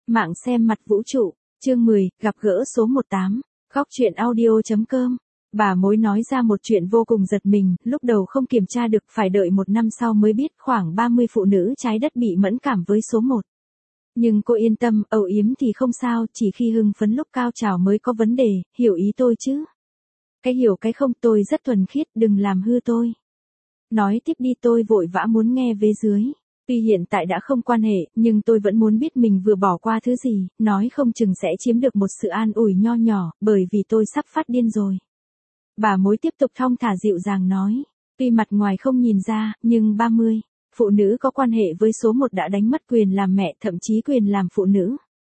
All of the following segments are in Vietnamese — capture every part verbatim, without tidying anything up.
Mạng xem mặt vũ trụ, chương mười, gặp gỡ số mười tám, góc truyện audio.com. Bà mối nói ra một chuyện vô cùng giật mình, lúc đầu không kiểm tra được, phải đợi một năm sau mới biết khoảng ba mươi phụ nữ trái đất bị mẫn cảm với số một. Nhưng cô yên tâm, âu yếm thì không sao, chỉ khi hưng phấn lúc cao trào mới có vấn đề, hiểu ý tôi chứ? Cái hiểu cái không, tôi rất thuần khiết, đừng làm hư tôi. Nói tiếp đi, tôi vội vã muốn nghe vế dưới. Tuy hiện tại đã không quan hệ, nhưng tôi vẫn muốn biết mình vừa bỏ qua thứ gì, nói không chừng sẽ chiếm được một sự an ủi nho nhỏ, bởi vì tôi sắp phát điên rồi. Bà mối tiếp tục thong thả dịu dàng nói, tuy mặt ngoài không nhìn ra, nhưng ba mươi, phụ nữ có quan hệ với số một đã đánh mất quyền làm mẹ, thậm chí quyền làm phụ nữ.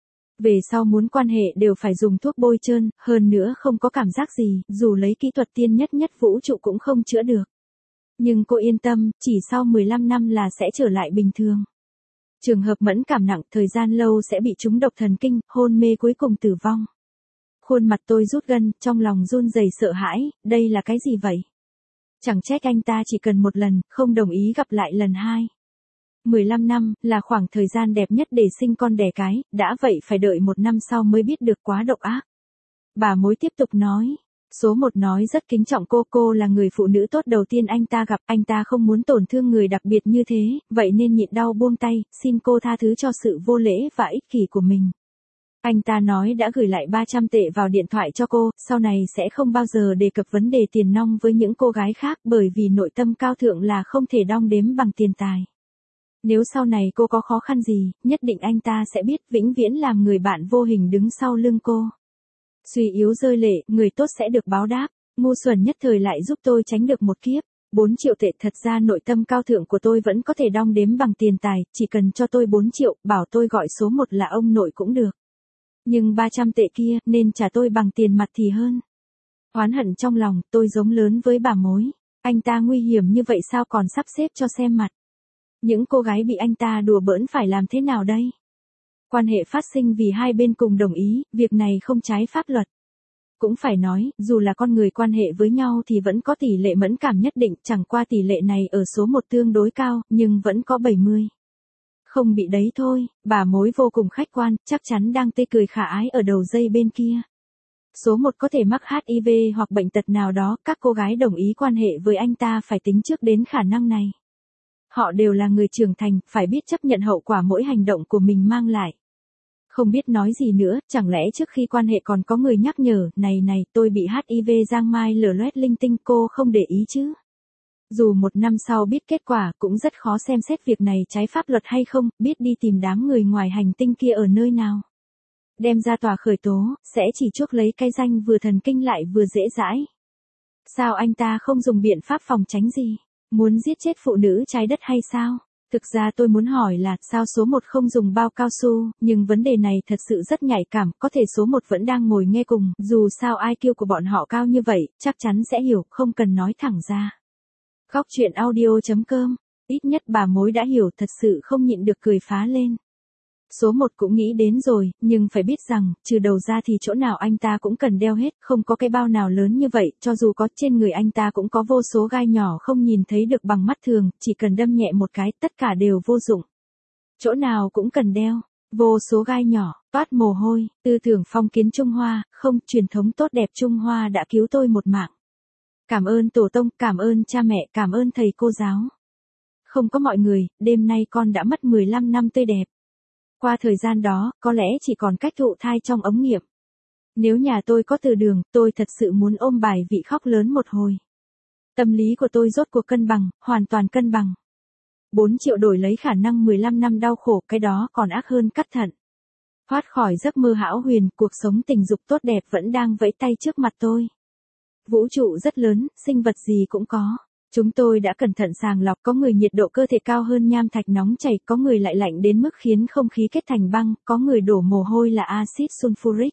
Về sau muốn quan hệ đều phải dùng thuốc bôi trơn, hơn nữa không có cảm giác gì, dù lấy kỹ thuật tiên nhất nhất vũ trụ cũng không chữa được. Nhưng cô yên tâm, chỉ sau mười lăm năm là sẽ trở lại bình thường. Trường hợp mẫn cảm nặng, thời gian lâu sẽ bị trúng độc thần kinh, hôn mê cuối cùng tử vong. Khuôn mặt tôi rút gân, trong lòng run rẩy sợ hãi, đây là cái gì vậy? Chẳng trách anh ta chỉ cần một lần, không đồng ý gặp lại lần hai. mười lăm năm, là khoảng thời gian đẹp nhất để sinh con đẻ cái, đã vậy phải đợi một năm sau mới biết được, quá độc ác. Bà mối tiếp tục nói. Số một nói rất kính trọng cô, cô là người phụ nữ tốt đầu tiên anh ta gặp, anh ta không muốn tổn thương người đặc biệt như thế, vậy nên nhịn đau buông tay, xin cô tha thứ cho sự vô lễ và ích kỷ của mình. Anh ta nói đã gửi lại ba trăm tệ vào điện thoại cho cô, sau này sẽ không bao giờ đề cập vấn đề tiền nong với những cô gái khác, bởi vì nội tâm cao thượng là không thể đong đếm bằng tiền tài. Nếu sau này cô có khó khăn gì, nhất định anh ta sẽ biết, vĩnh viễn làm người bạn vô hình đứng sau lưng cô. Suy yếu rơi lệ, người tốt sẽ được báo đáp. Ngu xuẩn nhất thời lại giúp tôi tránh được một kiếp. bốn triệu tệ, thật ra nội tâm cao thượng của tôi vẫn có thể đong đếm bằng tiền tài, chỉ cần cho tôi bốn triệu, bảo tôi gọi số một là ông nội cũng được. Nhưng ba trăm tệ kia, nên trả tôi bằng tiền mặt thì hơn. Oán hận trong lòng, tôi giống lớn với bà mối. Anh ta nguy hiểm như vậy sao còn sắp xếp cho xem mặt. Những cô gái bị anh ta đùa bỡn phải làm thế nào đây? Quan hệ phát sinh vì hai bên cùng đồng ý, việc này không trái pháp luật. Cũng phải nói, dù là con người quan hệ với nhau thì vẫn có tỷ lệ mẫn cảm nhất định, chẳng qua tỷ lệ này ở số một tương đối cao, nhưng vẫn có bảy mươi. Không bị đấy thôi, bà mối vô cùng khách quan, chắc chắn đang tươi cười khả ái ở đầu dây bên kia. Số một có thể mắc hát i vê hoặc bệnh tật nào đó, các cô gái đồng ý quan hệ với anh ta phải tính trước đến khả năng này. Họ đều là người trưởng thành, phải biết chấp nhận hậu quả mỗi hành động của mình mang lại. Không biết nói gì nữa, chẳng lẽ trước khi quan hệ còn có người nhắc nhở, này này, tôi bị hát i vê giang mai lở loét linh tinh, cô không để ý chứ? Dù một năm sau biết kết quả, cũng rất khó xem xét việc này trái pháp luật hay không, biết đi tìm đám người ngoài hành tinh kia ở nơi nào. Đem ra tòa khởi tố, sẽ chỉ chuốc lấy cái danh vừa thần kinh lại vừa dễ dãi. Sao anh ta không dùng biện pháp phòng tránh gì? Muốn giết chết phụ nữ trái đất hay sao? Thực ra tôi muốn hỏi là sao số một không dùng bao cao su, nhưng vấn đề này thật sự rất nhạy cảm, có thể số một vẫn đang ngồi nghe cùng, dù sao i kiu của bọn họ cao như vậy, chắc chắn sẽ hiểu, không cần nói thẳng ra. Góc truyện audio.com, ít nhất bà mối đã hiểu, thật sự không nhịn được cười phá lên. Số một cũng nghĩ đến rồi, nhưng phải biết rằng, trừ đầu ra thì chỗ nào anh ta cũng cần đeo hết, không có cái bao nào lớn như vậy, cho dù có trên người anh ta cũng có vô số gai nhỏ không nhìn thấy được bằng mắt thường, chỉ cần đâm nhẹ một cái, tất cả đều vô dụng. Chỗ nào cũng cần đeo, vô số gai nhỏ, toát mồ hôi, tư tưởng phong kiến Trung Hoa, không, truyền thống tốt đẹp Trung Hoa đã cứu tôi một mạng. Cảm ơn tổ tông, cảm ơn cha mẹ, cảm ơn thầy cô giáo. Không có mọi người, đêm nay con đã mất mười lăm năm tươi đẹp. Qua thời gian đó, có lẽ chỉ còn cách thụ thai trong ống nghiệm. Nếu nhà tôi có từ đường, tôi thật sự muốn ôm bài vị khóc lớn một hồi. Tâm lý của tôi rốt cuộc cân bằng, hoàn toàn cân bằng. bốn triệu đổi lấy khả năng mười lăm năm đau khổ, cái đó còn ác hơn cắt thận. Thoát khỏi giấc mơ hão huyền, cuộc sống tình dục tốt đẹp vẫn đang vẫy tay trước mặt tôi. Vũ trụ rất lớn, sinh vật gì cũng có. Chúng tôi đã cẩn thận sàng lọc, có người nhiệt độ cơ thể cao hơn nham thạch nóng chảy, có người lại lạnh đến mức khiến không khí kết thành băng, có người đổ mồ hôi là axit sulfuric.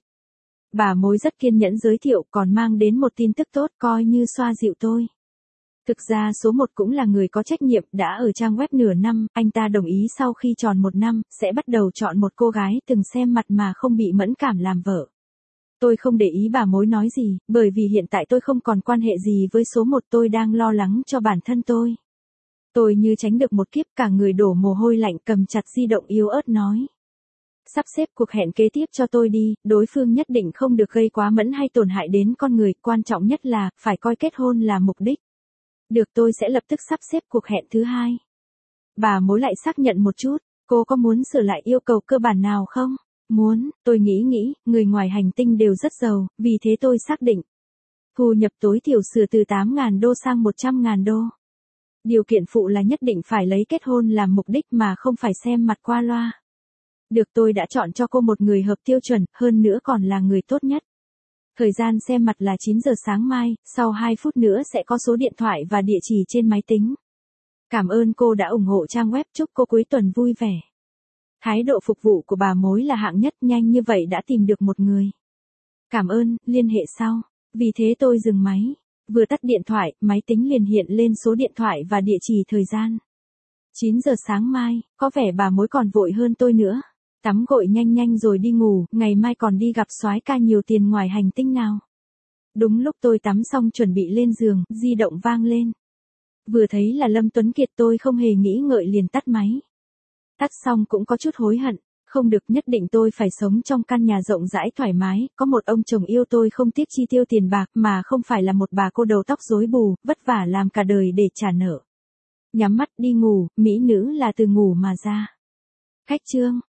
Bà mối rất kiên nhẫn giới thiệu, còn mang đến một tin tức tốt, coi như xoa dịu tôi. Thực ra số một cũng là người có trách nhiệm, đã ở trang web nửa năm, anh ta đồng ý sau khi tròn một năm, sẽ bắt đầu chọn một cô gái từng xem mặt mà không bị mẫn cảm làm vợ. Tôi không để ý bà mối nói gì, bởi vì hiện tại tôi không còn quan hệ gì với số một, tôi đang lo lắng cho bản thân tôi. Tôi như tránh được một kiếp, cả người đổ mồ hôi lạnh, cầm chặt di động yếu ớt nói. Sắp xếp cuộc hẹn kế tiếp cho tôi đi, đối phương nhất định không được gây quá mẫn hay tổn hại đến con người, quan trọng nhất là, phải coi kết hôn là mục đích. Được, tôi sẽ lập tức sắp xếp cuộc hẹn thứ hai. Bà mối lại xác nhận một chút, cô có muốn sửa lại yêu cầu cơ bản nào không? Muốn, tôi nghĩ nghĩ, người ngoài hành tinh đều rất giàu, vì thế tôi xác định. Thu nhập tối thiểu sửa từ tám nghìn đô sang một trăm nghìn đô. Điều kiện phụ là nhất định phải lấy kết hôn làm mục đích mà không phải xem mặt qua loa. Được, tôi đã chọn cho cô một người hợp tiêu chuẩn, hơn nữa còn là người tốt nhất. Thời gian xem mặt là chín giờ sáng mai, sau hai phút nữa sẽ có số điện thoại và địa chỉ trên máy tính. Cảm ơn cô đã ủng hộ trang web, chúc cô cuối tuần vui vẻ. Thái độ phục vụ của bà mối là hạng nhất, nhanh như vậy đã tìm được một người. Cảm ơn, liên hệ sau. Vì thế tôi dừng máy. Vừa tắt điện thoại, máy tính liền hiện lên số điện thoại và địa chỉ thời gian. chín giờ sáng mai, có vẻ bà mối còn vội hơn tôi nữa. Tắm gội nhanh nhanh rồi đi ngủ, ngày mai còn đi gặp soái ca nhiều tiền ngoài hành tinh nào. Đúng lúc tôi tắm xong chuẩn bị lên giường, di động vang lên. Vừa thấy là Lâm Tuấn Kiệt, tôi không hề nghĩ ngợi liền tắt máy. Tắt xong cũng có chút hối hận. Không được, nhất định tôi phải sống trong căn nhà rộng rãi thoải mái, có một ông chồng yêu tôi không tiếc chi tiêu tiền bạc, mà không phải là một bà cô đầu tóc rối bù, vất vả làm cả đời để trả nợ. Nhắm mắt đi ngủ, mỹ nữ là từ ngủ mà ra. Khách chương.